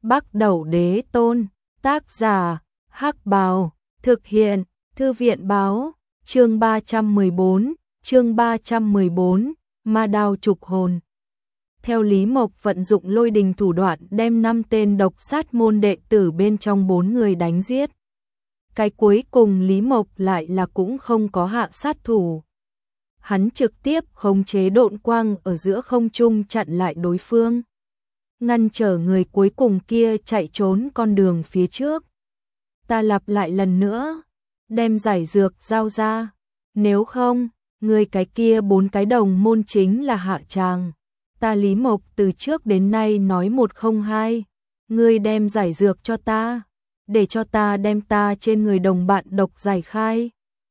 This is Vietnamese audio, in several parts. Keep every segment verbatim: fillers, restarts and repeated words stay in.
Bắc Đẩu Đế Tôn, tác giả, Hắc Bào, thực hiện, Thư viện báo, chương ba trăm mười bốn, chương ba trăm mười bốn, Ma Đao Trục Hồn. Theo Lý Mộc vận dụng lôi đình thủ đoạn đem năm tên độc sát môn đệ tử bên trong bốn người đánh giết. Cái cuối cùng Lý Mộc lại là cũng không có hạ sát thủ. Hắn trực tiếp khống chế độn quang ở giữa không trung chặn lại đối phương, ngăn trở người cuối cùng kia chạy trốn con đường phía trước. Ta lặp lại lần nữa, đem giải dược giao ra, nếu không, người cái kia bốn cái đồng môn chính là hạ tràng. Ta Lý Mộc từ trước đến nay nói một không hai, ngươi đem giải dược cho ta, để cho ta đem ta trên người đồng bạn độc giải khai.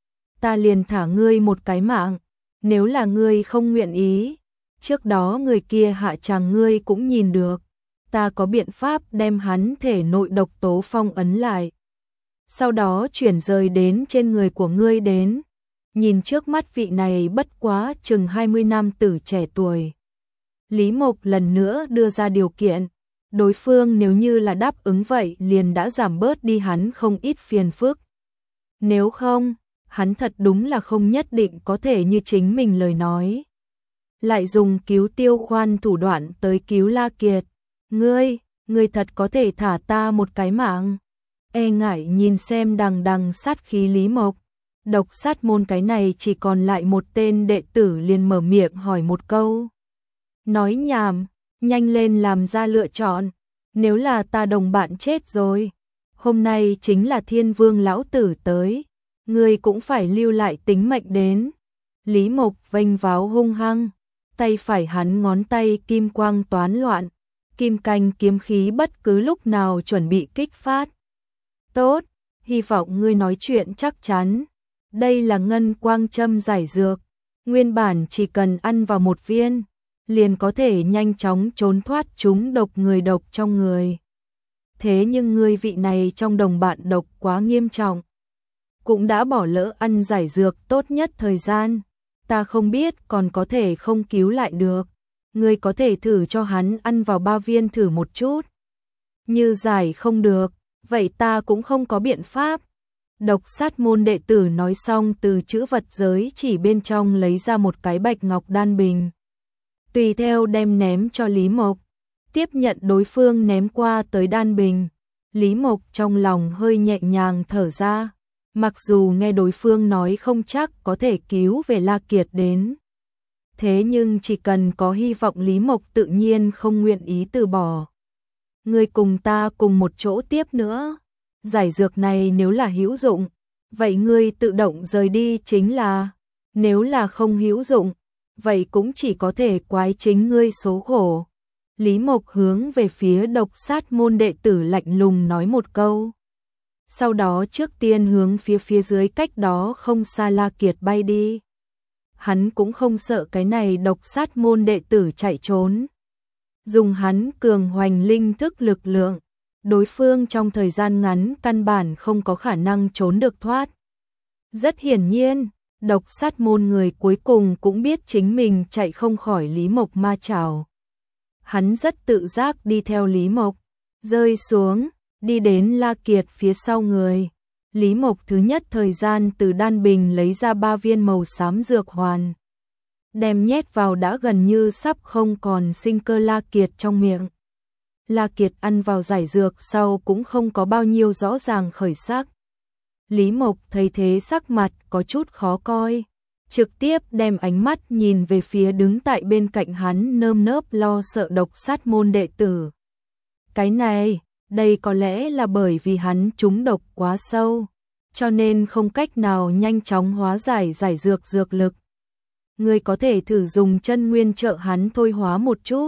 Ta liền thả ngươi một cái mạng, nếu là ngươi không nguyện ý, trước đó người kia hạ tràng ngươi cũng nhìn được, ta có biện pháp đem hắn thể nội độc tố phong ấn lại. Sau đó chuyển rời đến trên người của ngươi đến. Nhìn trước mắt vị này bất quá chừng hai mươi năm tử trẻ tuổi. Lý Mộc lần nữa đưa ra điều kiện, đối phương nếu như là đáp ứng vậy liền đã giảm bớt đi hắn không ít phiền phức. Nếu không, hắn thật đúng là không nhất định có thể như chính mình lời nói. Lại dùng cứu Tiêu Khoan thủ đoạn tới cứu La Kiệt. Ngươi, ngươi thật có thể thả ta một cái mạng. E ngại nhìn xem đằng đằng sát khí Lý Mộc. Độc sát môn cái này chỉ còn lại một tên đệ tử liền mở miệng hỏi một câu. Nói nhảm, nhanh lên làm ra lựa chọn. Nếu là ta đồng bạn chết rồi, hôm nay chính là Thiên Vương lão tử tới, ngươi cũng phải lưu lại tính mệnh đến. Lý Mộc vênh váo hung hăng, tay phải hắn ngón tay kim quang toán loạn, kim canh kiếm khí bất cứ lúc nào chuẩn bị kích phát. Tốt, hy vọng ngươi nói chuyện chắc chắn. Đây là ngân quang châm giải dược, nguyên bản chỉ cần ăn vào một viên, liền có thể nhanh chóng trốn thoát chúng độc người độc trong người. Thế nhưng ngươi vị này trong đồng bạn độc quá nghiêm trọng, cũng đã bỏ lỡ ăn giải dược tốt nhất thời gian, ta không biết còn có thể không cứu lại được. Ngươi có thể thử cho hắn ăn vào ba viên thử một chút. Như giải không được, vậy ta cũng không có biện pháp. Độc sát môn đệ tử nói xong từ chữ vật giới chỉ bên trong lấy ra một cái bạch ngọc đan bình. Tùy theo đem ném cho Lý Mộc, tiếp nhận đối phương ném qua tới đan bình. Lý Mộc trong lòng hơi nhẹ nhàng thở ra, mặc dù nghe đối phương nói không chắc có thể cứu về La Kiệt đến. Thế nhưng chỉ cần có hy vọng Lý Mộc tự nhiên không nguyện ý từ bỏ. Ngươi cùng ta cùng một chỗ tiếp nữa. Giải dược này nếu là hữu dụng, vậy ngươi tự động rời đi chính là. Nếu là không hữu dụng, vậy cũng chỉ có thể quái chính ngươi số khổ. Lý Mộc hướng về phía độc sát môn đệ tử lạnh lùng nói một câu. Sau đó trước tiên hướng phía phía dưới cách đó không xa La Kiệt bay đi. Hắn cũng không sợ cái này độc sát môn đệ tử chạy trốn. Dùng hắn cường hoành linh thức lực lượng, đối phương trong thời gian ngắn căn bản không có khả năng trốn được thoát. Rất hiển nhiên, độc sát môn người cuối cùng cũng biết chính mình chạy không khỏi Lý Mộc ma chảo. Hắn rất tự giác đi theo Lý Mộc, rơi xuống, đi đến La Kiệt phía sau người. Lý Mộc thứ nhất thời gian từ đan bình lấy ra ba viên màu xám dược hoàn, đem nhét vào đã gần như sắp không còn sinh cơ La Kiệt trong miệng. La Kiệt ăn vào giải dược sau cũng không có bao nhiêu rõ ràng khởi sắc. Lý Mộc thấy thế sắc mặt có chút khó coi, trực tiếp đem ánh mắt nhìn về phía đứng tại bên cạnh hắn nơm nớp lo sợ độc sát môn đệ tử. Cái này, đây có lẽ là bởi vì hắn trúng độc quá sâu, cho nên không cách nào nhanh chóng hóa giải giải dược dược lực. Ngươi có thể thử dùng chân nguyên trợ hắn thôi hóa một chút.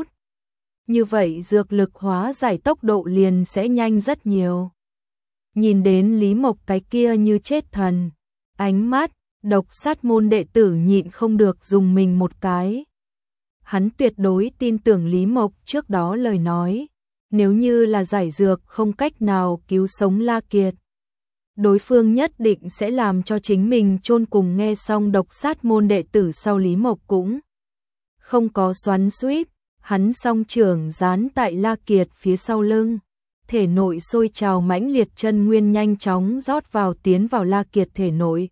Như vậy dược lực hóa giải tốc độ liền sẽ nhanh rất nhiều. Nhìn đến Lý Mộc cái kia như chết thần, ánh mắt, độc sát môn đệ tử nhịn không được dùng mình một cái. Hắn tuyệt đối tin tưởng Lý Mộc trước đó lời nói, nếu như là giải dược không cách nào cứu sống La Kiệt, đối phương nhất định sẽ làm cho chính mình chôn cùng. Nghe xong độc sát môn đệ tử sau Lý Mộc cũng không có xoắn xuýt, hắn song trưởng dán tại La Kiệt phía sau lưng, thể nội sôi trào mãnh liệt, chân nguyên nhanh chóng rót vào tiến vào La Kiệt thể nội.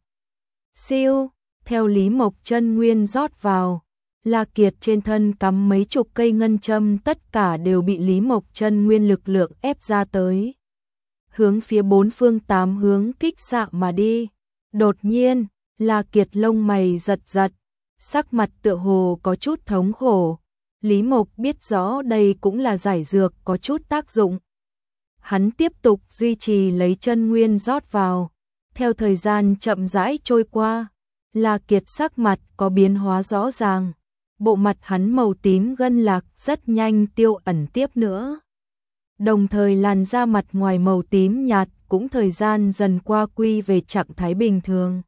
Siêu, theo Lý Mộc chân nguyên rót vào, La Kiệt trên thân cắm mấy chục cây ngân châm, tất cả đều bị Lý Mộc chân nguyên lực lượng ép ra tới, hướng phía bốn phương tám hướng kích xạ mà đi. Đột nhiên, La Kiệt lông mày giật giật, sắc mặt tựa hồ có chút thống khổ. Lý Mộc biết rõ đây cũng là giải dược có chút tác dụng. Hắn tiếp tục duy trì lấy chân nguyên rót vào. Theo thời gian chậm rãi trôi qua, La Kiệt sắc mặt có biến hóa rõ ràng. Bộ mặt hắn màu tím gân lạc rất nhanh tiêu ẩn tiếp nữa. Đồng thời làn da mặt ngoài màu tím nhạt cũng thời gian dần qua quy về trạng thái bình thường.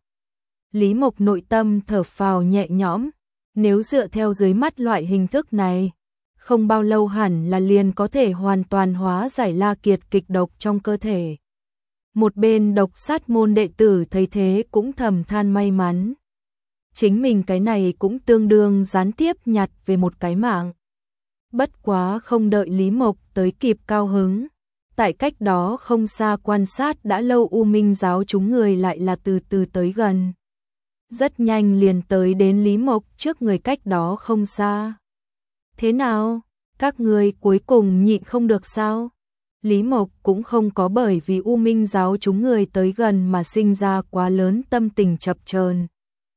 Lý Mộc nội tâm thở phào nhẹ nhõm, nếu dựa theo dưới mắt loại hình thức này, không bao lâu hẳn là liền có thể hoàn toàn hóa giải La Kiệt kịch độc trong cơ thể. Một bên Độc Sát môn đệ tử thấy thế cũng thầm than may mắn. Chính mình cái này cũng tương đương gián tiếp nhặt về một cái mạng. Bất quá không đợi Lý Mộc tới kịp cao hứng, tại cách đó không xa quan sát đã lâu U Minh giáo chúng người lại là từ từ tới gần. Rất nhanh liền tới đến Lý Mộc trước người cách đó không xa. Thế nào? Các người cuối cùng nhịn không được sao? Lý Mộc cũng không có bởi vì U Minh giáo chúng người tới gần mà sinh ra quá lớn tâm tình chập chờn.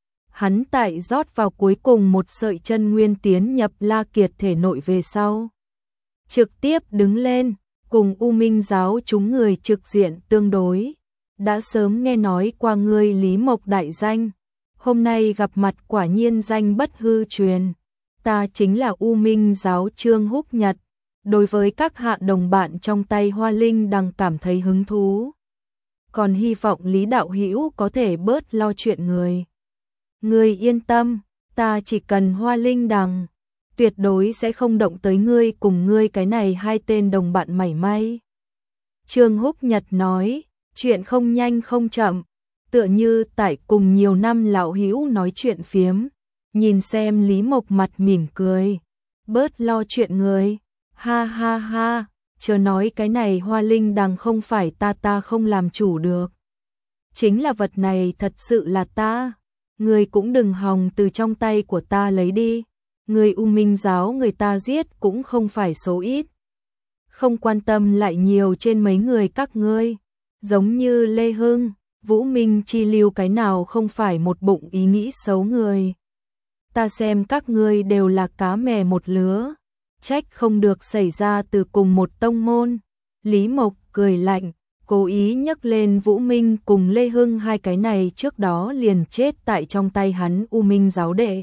Hắn tại rót vào cuối cùng một sợi chân nguyên tiến nhập La Kiệt thể nội về sau, trực tiếp đứng lên, cùng U Minh giáo chúng người trực diện tương đối. Đã sớm nghe nói qua ngươi Lý Mộc đại danh, hôm nay gặp mặt quả nhiên danh bất hư truyền. Ta chính là U Minh giáo Trương Húc Nhật, đối với các hạ đồng bạn trong tay Hoa Linh Đằng cảm thấy hứng thú. Còn hy vọng Lý đạo hữu có thể bớt lo chuyện người. Ngươi yên tâm, ta chỉ cần Hoa Linh Đằng, tuyệt đối sẽ không động tới ngươi cùng ngươi cái này hai tên đồng bạn mảy may. Trương Húc Nhật nói, chuyện không nhanh không chậm, tựa như tại cùng nhiều năm lão hữu nói chuyện phiếm, nhìn xem Lý Mộc mặt mỉm cười, bớt lo chuyện người, ha ha ha, chớ nói cái này Hoa Linh Đằng không phải ta ta không làm chủ được. Chính là vật này thật sự là ta, người cũng đừng hòng từ trong tay của ta lấy đi, người U Minh giáo người ta giết cũng không phải số ít. Không quan tâm lại nhiều trên mấy người các ngươi, giống như Lê Hưng, Vũ Minh Chi Lưu cái nào không phải một bụng ý nghĩ xấu người. Ta xem các ngươi đều là cá mè một lứa, trách không được xảy ra từ cùng một tông môn. Lý Mộc cười lạnh, cố ý nhấc lên Vũ Minh cùng Lê Hưng hai cái này trước đó liền chết tại trong tay hắn U Minh giáo đệ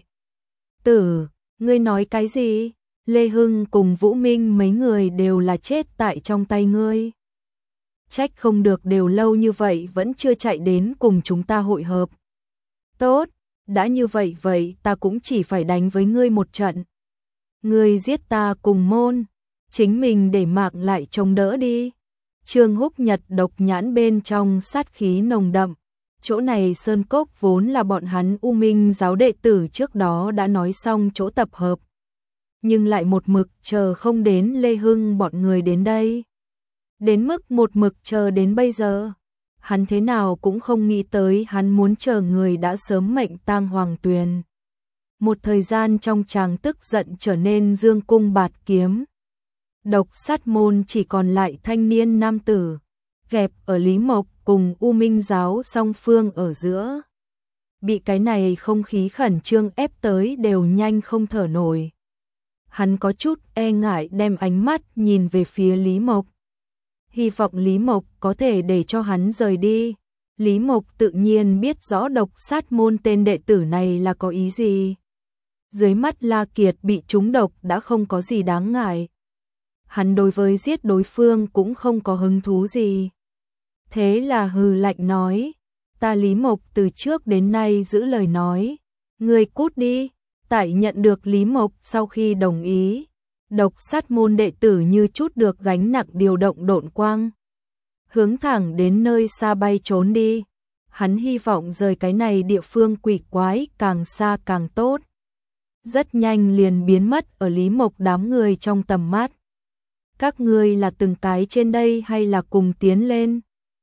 tử. Ngươi nói cái gì? Lê Hưng cùng Vũ Minh mấy người đều là chết tại trong tay ngươi. Trách không được đều lâu như vậy vẫn chưa chạy đến cùng chúng ta hội hợp. Tốt, đã như vậy vậy ta cũng chỉ phải đánh với ngươi một trận. Ngươi giết ta cùng môn, chính mình để mạng lại chống đỡ đi. Trương Húc Nhật độc nhãn bên trong sát khí nồng đậm. Chỗ này sơn cốc vốn là bọn hắn U Minh giáo đệ tử trước đó đã nói xong chỗ tập hợp. Nhưng lại một mực chờ không đến Lê Hưng bọn người đến đây. Đến mức một mực chờ đến bây giờ. Hắn thế nào cũng không nghĩ tới hắn muốn chờ người đã sớm mệnh tang Hoàng Tuyền. Một thời gian trong chàng tức giận trở nên dương cung bạt kiếm. Độc Sát môn chỉ còn lại thanh niên nam tử, gẹp ở Lý Mộc cùng U Minh giáo song phương ở giữa. Bị cái này không khí khẩn trương ép tới đều nhanh không thở nổi. Hắn có chút e ngại đem ánh mắt nhìn về phía Lý Mộc. Hy vọng Lý Mộc có thể để cho hắn rời đi. Lý Mộc tự nhiên biết rõ Độc Sát môn tên đệ tử này là có ý gì. Dưới mắt La Kiệt bị trúng độc đã không có gì đáng ngại. Hắn đối với giết đối phương cũng không có hứng thú gì. Thế là hừ lạnh nói, ta Lý Mộc từ trước đến nay giữ lời nói, ngươi cút đi. Tại nhận được Lý Mộc sau khi đồng ý, Độc Sát môn đệ tử như chút được gánh nặng điều động độn quang, hướng thẳng đến nơi xa bay trốn đi. Hắn hy vọng rời cái này địa phương quỷ quái càng xa càng tốt. Rất nhanh liền biến mất ở Lý Mộc đám người trong tầm mắt. Các ngươi là từng cái trên đây hay là cùng tiến lên?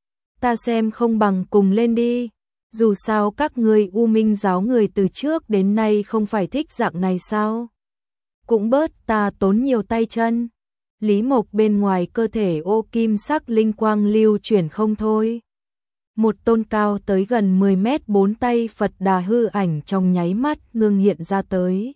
Ta xem không bằng cùng lên đi. Dù sao các ngươi U Minh giáo người từ trước đến nay không phải thích dạng này sao? Cũng bớt ta tốn nhiều tay chân. Lý Mộc bên ngoài cơ thể ô kim sắc linh quang lưu chuyển không thôi. Một tôn cao tới gần mười mét bốn tay Phật Đà hư ảnh trong nháy mắt ngưng hiện ra tới.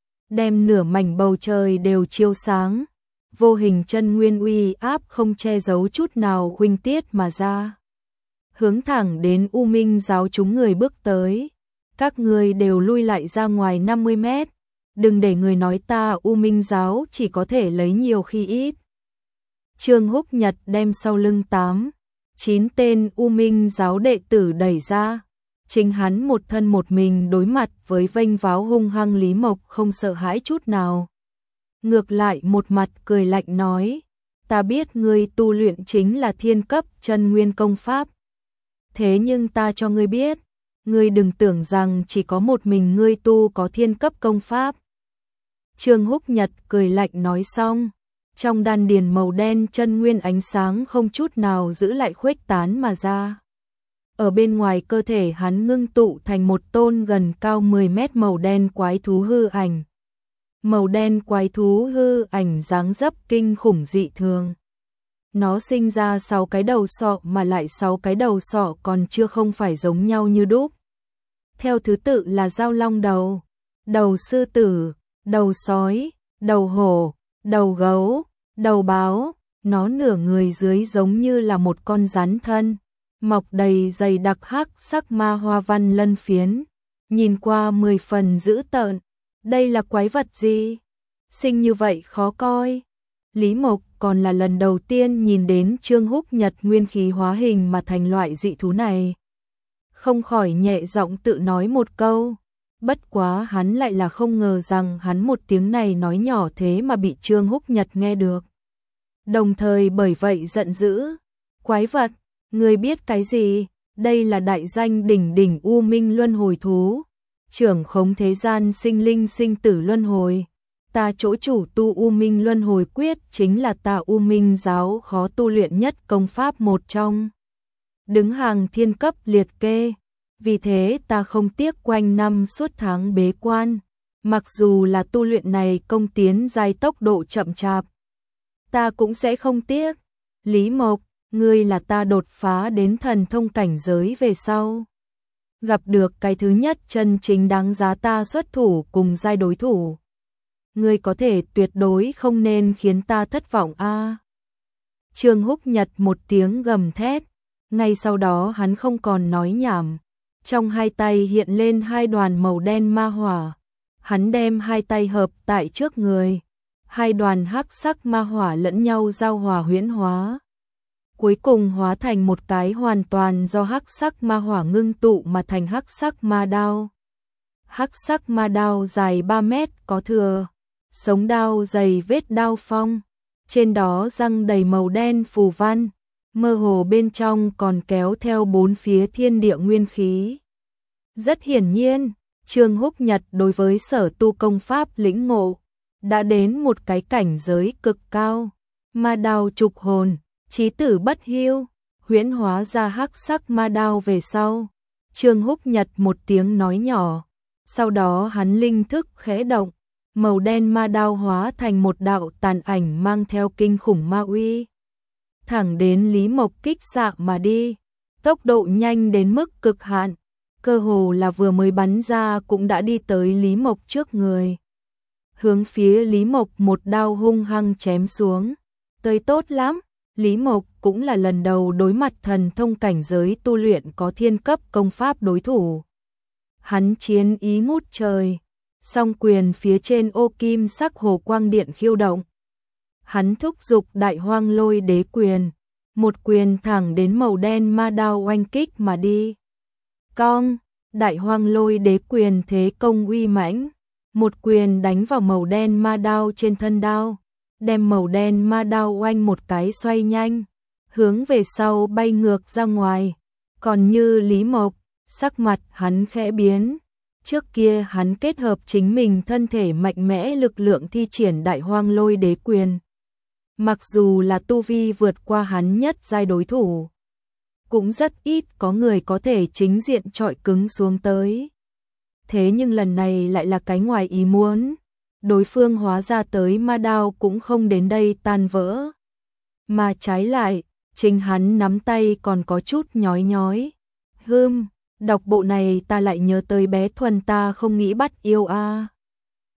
Đem nửa mảnh bầu trời đều chiếu sáng. Vô hình chân nguyên uy áp không che giấu chút nào huynh tiết mà ra. Hướng thẳng đến U Minh giáo chúng người bước tới. Các người đều lui lại ra ngoài năm mươi mét. Đừng để người nói ta U Minh giáo chỉ có thể lấy nhiều khi ít. Trương Húc Nhật đem sau lưng tám, chín tên U Minh giáo đệ tử đẩy ra. Chính hắn một thân một mình đối mặt với vênh váo hung hăng Lý Mộc không sợ hãi chút nào. Ngược lại một mặt cười lạnh nói, ta biết ngươi tu luyện chính là thiên cấp chân nguyên công pháp. Thế nhưng ta cho ngươi biết, ngươi đừng tưởng rằng chỉ có một mình ngươi tu có thiên cấp công pháp. Trương Húc Nhật cười lạnh nói xong, trong đan điền màu đen chân nguyên ánh sáng không chút nào giữ lại khuếch tán mà ra. Ở bên ngoài cơ thể hắn ngưng tụ thành một tôn gần cao mười mét màu đen quái thú hư ảnh. Màu đen quái thú hư ảnh dáng dấp kinh khủng dị thường. Nó sinh ra sáu cái đầu sọ mà lại sáu cái đầu sọ còn chưa không phải giống nhau như đúc. Theo thứ tự là dao long đầu, đầu sư tử, đầu sói, đầu hổ, đầu gấu, đầu báo. Nó nửa người dưới giống như là một con rắn thân, mọc đầy dày đặc hắc sắc ma hoa văn lân phiến, nhìn qua mười phần dữ tợn. Đây là quái vật gì? Sinh như vậy khó coi. Lý Mộc còn là lần đầu tiên nhìn đến Trương Húc Nhật nguyên khí hóa hình mà thành loại dị thú này. Không khỏi nhẹ giọng tự nói một câu. Bất quá hắn lại là không ngờ rằng hắn một tiếng này nói nhỏ thế mà bị Trương Húc Nhật nghe được. Đồng thời bởi vậy giận dữ. Quái vật, ngươi biết cái gì? Đây là đại danh đỉnh đỉnh U Minh luân hồi thú. Trưởng khống thế gian sinh linh sinh tử luân hồi. Ta chỗ chủ tu U Minh luân hồi quyết chính là ta U Minh giáo khó tu luyện nhất công pháp một trong. Đứng hàng thiên cấp liệt kê. Vì thế ta không tiếc quanh năm suốt tháng bế quan. Mặc dù là tu luyện này công tiến giai tốc độ chậm chạp, ta cũng sẽ không tiếc. Lý Mộc, ngươi là ta đột phá đến thần thông cảnh giới về sau gặp được cái thứ nhất chân chính đáng giá ta xuất thủ cùng giai đối thủ. Ngươi có thể tuyệt đối không nên khiến ta thất vọng a. À. Trương Húc Nhật một tiếng gầm thét, ngay sau đó hắn không còn nói nhảm, trong hai tay hiện lên hai đoàn màu đen ma hỏa, hắn đem hai tay hợp tại trước người, hai đoàn hắc sắc ma hỏa lẫn nhau giao hòa huyễn hóa. Cuối cùng hóa thành một cái hoàn toàn do hắc sắc ma hỏa ngưng tụ mà thành hắc sắc ma đao. Hắc sắc ma đao dài ba mét có thừa, sống đao dày vết đao phong, trên đó răng đầy màu đen phù văn, mơ hồ bên trong còn kéo theo bốn phía thiên địa nguyên khí. Rất hiển nhiên, Trương Húc Nhật đối với sở tu công pháp lĩnh ngộ đã đến một cái cảnh giới cực cao. Ma đao trục hồn, chí tử bất hiu, huyễn hóa ra hắc sắc ma đao về sau. Trương Húc Nhật một tiếng nói nhỏ, sau đó hắn linh thức khẽ động, màu đen ma đao hóa thành một đạo tàn ảnh mang theo kinh khủng ma uy. Thẳng đến Lý Mộc kích xạ mà đi, tốc độ nhanh đến mức cực hạn, cơ hồ là vừa mới bắn ra cũng đã đi tới Lý Mộc trước người. Hướng phía Lý Mộc một đao hung hăng chém xuống, tới tốt lắm. Lý Mộc cũng là lần đầu đối mặt thần thông cảnh giới tu luyện có thiên cấp công pháp đối thủ. Hắn chiến ý ngút trời, song quyền phía trên ô kim sắc hồ quang điện khiêu động. Hắn thúc giục đại hoang lôi đế quyền, một quyền thẳng đến màu đen ma đao oanh kích mà đi. Cong, đại hoang lôi đế quyền thế công uy mãnh, một quyền đánh vào màu đen ma đao trên thân đao, đem màu đen ma đao oanh một cái xoay nhanh, hướng về sau bay ngược ra ngoài. Còn như Lý Mộc, sắc mặt hắn khẽ biến. Trước kia hắn kết hợp chính mình thân thể mạnh mẽ lực lượng thi triển đại hoang lôi đế quyền. Mặc dù là tu vi vượt qua hắn nhất giai đối thủ, cũng rất ít có người có thể chính diện chọi cứng xuống tới. Thế nhưng lần này lại là cái ngoài ý muốn, đối phương hóa ra tới ma đao cũng không đến đây tan vỡ, mà trái lại, chính hắn nắm tay còn có chút nhói nhói. Hừm, đọc bộ này ta lại nhớ tới bé Thuần ta không nghĩ bắt yêu a.